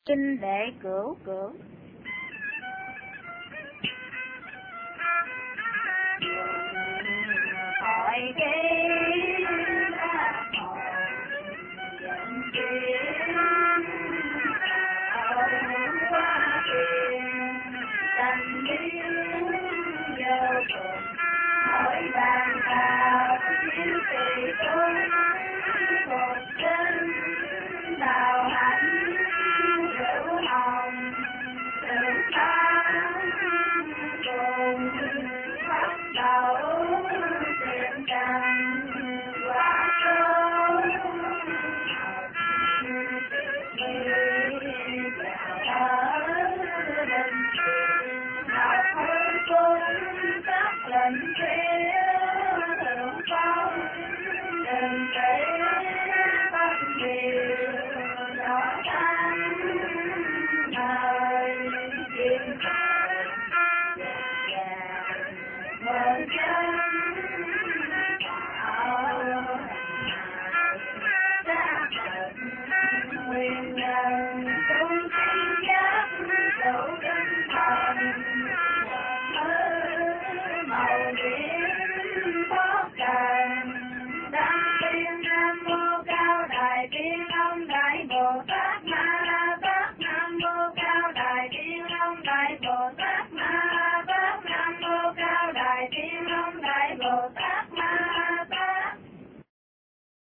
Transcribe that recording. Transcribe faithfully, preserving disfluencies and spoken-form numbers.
Trinh đệ cửu cửu. Hỏi kế ra hồn dẫn chuyến ông qua tiền tình yêu vô cùng hỏi bàn tao yêu kỳ tôi